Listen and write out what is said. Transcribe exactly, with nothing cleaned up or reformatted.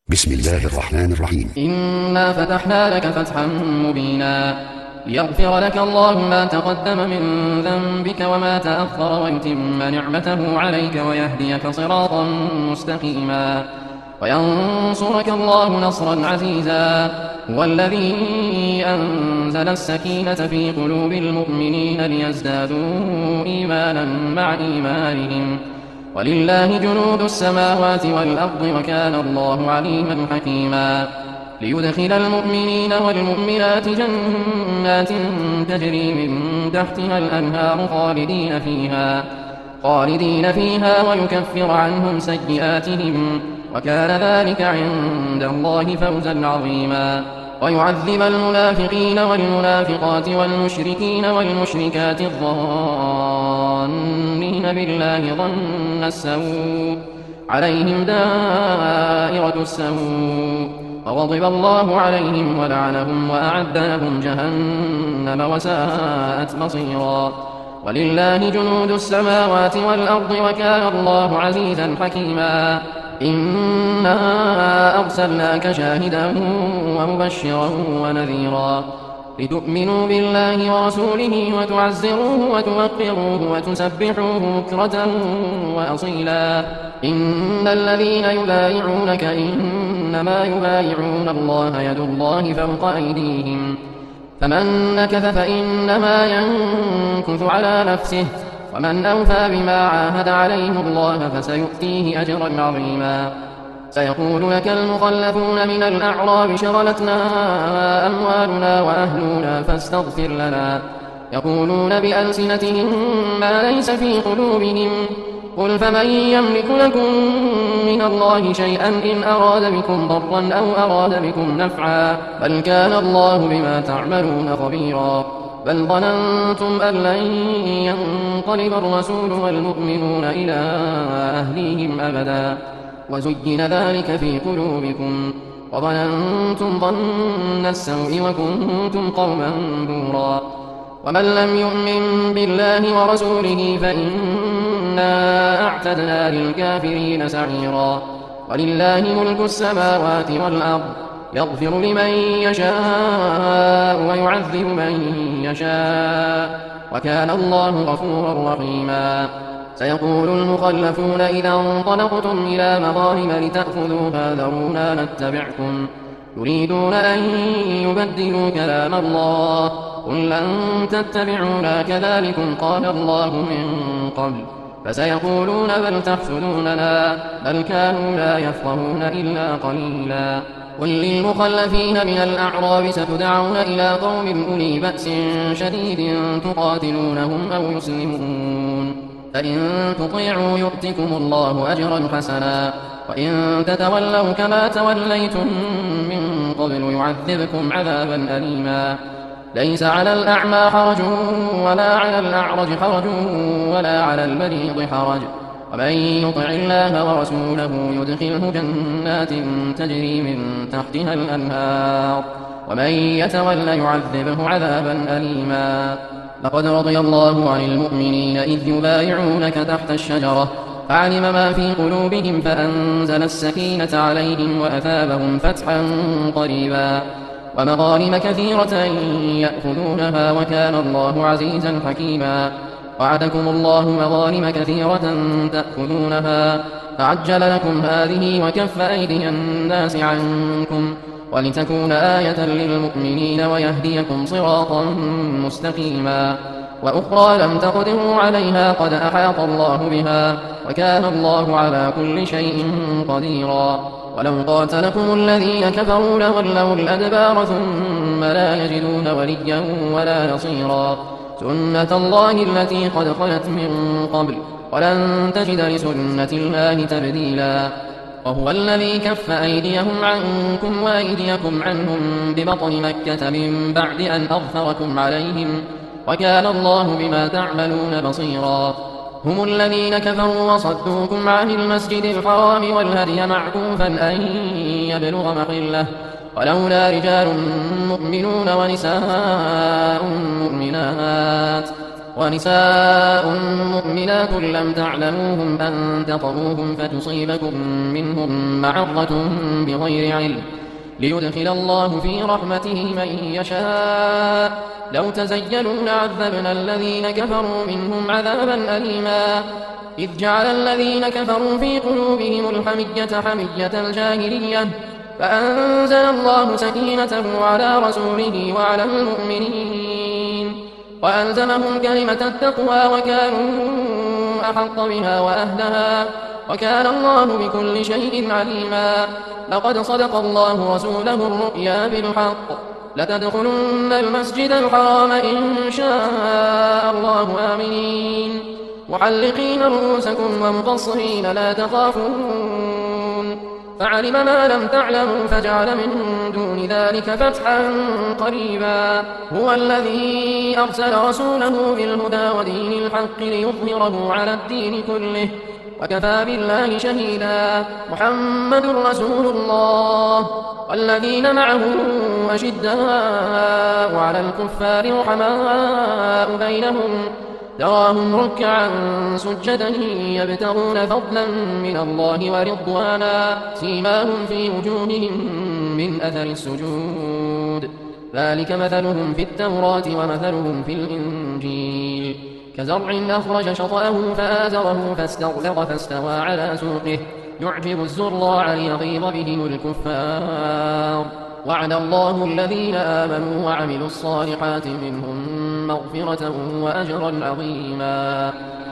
بسم الله الرحمن الرحيم. إنا فتحنا لك فتحا مبينا ليغفر لك الله ما تقدم من ذنبك وما تأخر ويتم نعمته عليك ويهديك صراطا مستقيما وينصرك الله نصرا عزيزا. هو الذي أنزل السكينة في قلوب المؤمنين ليزدادوا إيمانا مع إيمانهم ولله جنود السماوات والأرض وكان الله عليما حكيما. ليدخل المؤمنين والمؤمنات جنات تجري من تحتها الأنهار خالدين فيها خالدين فيها ويكفر عنهم سيئاتهم وكان ذلك عند الله فوزا عظيما. ويعذب المنافقين والمنافقات والمشركين والمشركات الظانين بالله ظن السوء عليهم دائرة السوء وغضب الله عليهم ولعنهم وأعد لهم جهنم وساءت مصيرا. ولله جنود السماوات والأرض وكان الله عزيزا حكيما. إنا أرسلناك شاهدا ومبشرا ونذيرا لتؤمنوا بالله ورسوله وتعزروه وتوقروه وتسبحوه بكرة وأصيلا. إن الذين يبايعونك إنما يبايعون الله يد الله فوق أيديهم فمن نكث فإنما ينكث على نفسه ومن أوفى بما عاهد عليه الله فسيؤتيه أجرا عظيما. سيقول لك المخلفون من الأعراب شغلتنا أموالنا وأهلنا فاستغفر لنا يقولون بألسنتهم ما ليس في قلوبهم قل فمن يملك لكم من الله شيئا إن أراد بكم ضرا أو أراد بكم نفعا بل كان الله بما تعملون خبيرا. بل ظننتم أن لن ينقلب الرسول والمؤمنون إلى أهليهم أبدا وزين ذلك في قلوبكم وظننتم ظن السوء وكنتم قوما بورا. ومن لم يؤمن بالله ورسوله فإنا أعتدنا للكافرين سعيرا. ولله ملك السماوات والأرض يغفر لمن يشاء ويعذب من يشاء وكان الله غفورا رحيما. سيقول المخلفون إذا انطلقتم إلى مغانم لتأخذوها ذرونا نتبعكم يريدون أن يبدلوا كلام الله قل لن تتبعونا كذلكم قال الله من قبل فسيقولون بل تحسدوننا بل كانوا لا يفقهون إلا قليلا. قل للمخلفين من الأعراب ستدعون إلى قوم أولي بأس شديد تقاتلونهم أو يسلمون فإن تطيعوا يؤتكم الله أجرا حسنا وإن تتولوا كما توليتم من قبل يعذبكم عذابا أليما. ليس على الأعمى حرج ولا على الأعرج حرج ولا على المريض حرج ومن يطع الله ورسوله يدخله جنات تجري من تحتها الأنهار ومن يتول يعذبه عذابا أليما. لقد رضي الله عن المؤمنين إذ يبايعونك تحت الشجرة فعلم ما في قلوبهم فأنزل السكينة عليهم وأثابهم فتحا قريبا ومغانم كثيرة يأخذونها وكان الله عزيزا حكيما. وعدكم الله مغانم كثيرة تأخذونها فعجل لكم هذه وكف أيدي الناس عنكم ولتكون آية للمؤمنين ويهديكم صراطا مستقيما. وأخرى لم تقدروا عليها قد أحاط الله بها وكان الله على كل شيء قديرا. ولو قاتلكم الذين كفروا لولوا الأدبار ثم لا يجدون وليا ولا نصيرا. سنة الله التي قد خلت من قبل ولن تجد لسنة الله تبديلا. وهو الذي كف أيديهم عنكم وأيديكم عنهم ببطن مكة من بعد أن أظفركم عليهم وكان الله بما تعملون بصيرا. هم الذين كفروا وصدوكم عن المسجد الحرام والهدي معكوفا أن يبلغ محله ولولا رجال مؤمنون ونساء مؤمنات ونساء مؤمنات لم تعلموهم أن تطروهم فتصيبكم منهم معرة بغير علم ليدخل الله في رحمته من يشاء لو تزيلوا لعذبنا الذين كفروا منهم عذابا أليما إذ جعل الذين كفروا في قلوبهم الحمية حمية الجاهلية فأنزل الله سكينته على رسوله وعلى المؤمنين وألزمهم كلمة التقوى وكانوا أحق بها وأهلها وكان الله بكل شيء عليما لقد صدق الله رسوله الرؤيا بالحق لتدخلن المسجد الحرام إن شاء الله آمنين محلقين رؤوسكم ومقصرين لا تخافون فعلم ما لم تعلموا فجعل من دون ذلك فتحا قريبا هو الذي أرسل رسوله بالهدى ودين الحق ليظهره على الدين كله وكفى بالله شهيدا محمد رسول الله والذين معه أشداء على الكفار رحماء بينهم تراهم ركعا سجدا يبتغون فضلا من الله ورضوانا سيماهم في وجوههم من أثر السجود ذلك مثلهم في التوراة ومثلهم في الإنجيل كزرع أخرج شطأه فآزره فاستغلظ فاستوى على سوقه يعجب الزراع ليغيظ بهم الكفار وعد الله الذين آمنوا وعملوا الصالحات منهم مغفرة وأجرا عظيما